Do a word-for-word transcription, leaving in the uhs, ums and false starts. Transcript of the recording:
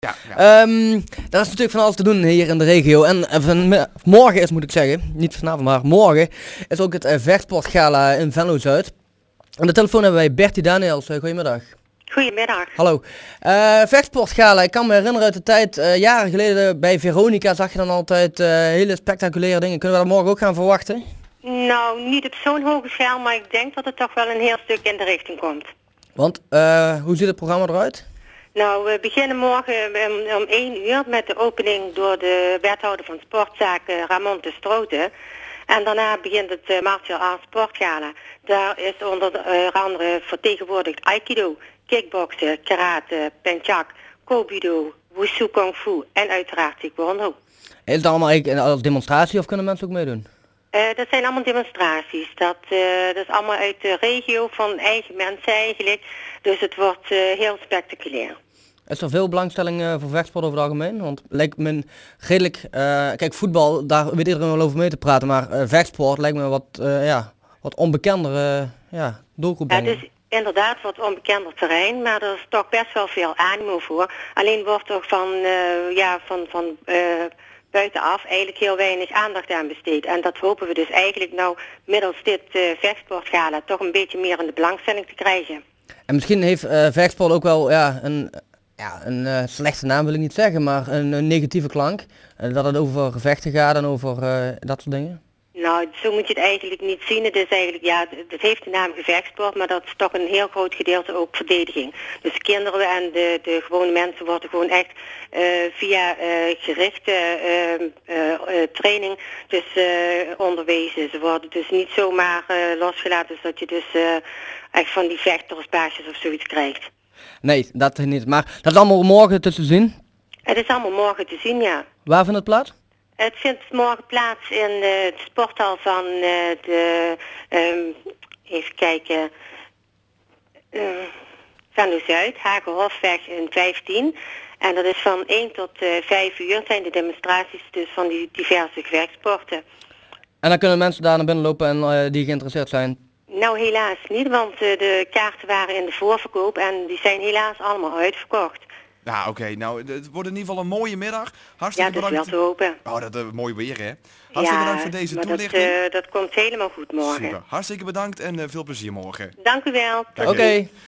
Ja, ja. Um, er is natuurlijk van alles te doen hier in de regio. En uh, van, morgen is, moet ik zeggen, niet vanavond, maar morgen is ook het uh, vechtsportgala in Venlo-Zuid. Aan de telefoon hebben wij Bertie Daniels. Uh, goedemiddag. Goedemiddag. Hallo. Uh, vechtsportgala, ik kan me herinneren uit de tijd, uh, jaren geleden bij Veronica zag je dan altijd uh, hele spectaculaire dingen. Kunnen we dat morgen ook gaan verwachten? Nou, niet op zo'n hoge schaal, maar ik denk dat het toch wel een heel stuk in de richting komt. Want, uh, hoe ziet het programma eruit? Nou, we beginnen morgen um, om één uur met de opening door de wethouder van sportzaken Ramon de Stroten. En daarna begint het uh, Martial Arts Sportgala. Daar is onder uh, andere vertegenwoordigd Aikido, kickboksen, karate, penchak, kobudo, wushu kung fu en uiteraard taekwondo. Is het allemaal eigenlijk als demonstratie of kunnen mensen ook meedoen? Uh, dat zijn allemaal demonstraties. Dat, uh, dat is allemaal uit de regio van eigen mensen eigenlijk. Dus het wordt uh, heel spectaculair. Is er veel belangstelling uh, voor vechtsport over het algemeen? Want lijkt me redelijk... Uh, kijk, voetbal, daar weet iedereen wel over mee te praten. Maar uh, vechtsport lijkt me wat, uh, ja, wat onbekender uh, ja, doelgroep. Ja, dus inderdaad wat onbekender terrein. Maar er is toch best wel veel animo voor. Alleen wordt er van... Uh, ja, van... van uh, buitenaf eigenlijk heel weinig aandacht aan besteed. En dat hopen we dus eigenlijk nou middels dit uh, vechtsportgala toch een beetje meer in de belangstelling te krijgen. En misschien heeft uh, vechtsport ook wel ja, een, ja, een uh, slechte naam wil ik niet zeggen, maar een, een negatieve klank. Uh, dat het over gevechten gaat en over uh, dat soort dingen. Nou, zo moet je het eigenlijk niet zien. Het is eigenlijk, ja, het heeft de naam gevechtsport, maar dat is toch een heel groot gedeelte ook verdediging. Dus kinderen en de, de gewone mensen worden gewoon echt uh, via uh, gerichte uh, uh, uh, training dus uh, onderwezen. Ze worden dus niet zomaar uh, losgelaten, zodat je dus uh, echt van die vechtersbaasjes of zoiets krijgt. Nee, dat niet. Maar dat is allemaal morgen te zien? Het is allemaal morgen te zien, ja. Waar vindt het plaats? Het vindt morgen plaats in uh, de sporthal van uh, de, um, even kijken, uh, Venlo-Zuid, Hagenhofweg in vijftien. En dat is van één tot uh, vijf uur zijn de demonstraties dus van die diverse gevechtsporten. En dan kunnen mensen daar naar binnen lopen en uh, die geïnteresseerd zijn? Nou, helaas niet, want uh, de kaarten waren in de voorverkoop en die zijn helaas allemaal uitverkocht. Ja, oké. Okay. Nou, het wordt in ieder geval een mooie middag. Hartstikke ja, dat bedankt. is wel te hopen. Oh, dat is uh, mooi weer, hè? Hartstikke ja, bedankt voor deze maar toelichting. Dat, uh, dat komt helemaal goed morgen. Super. Hartstikke bedankt en uh, veel plezier morgen. Dank u wel. Oké. Okay.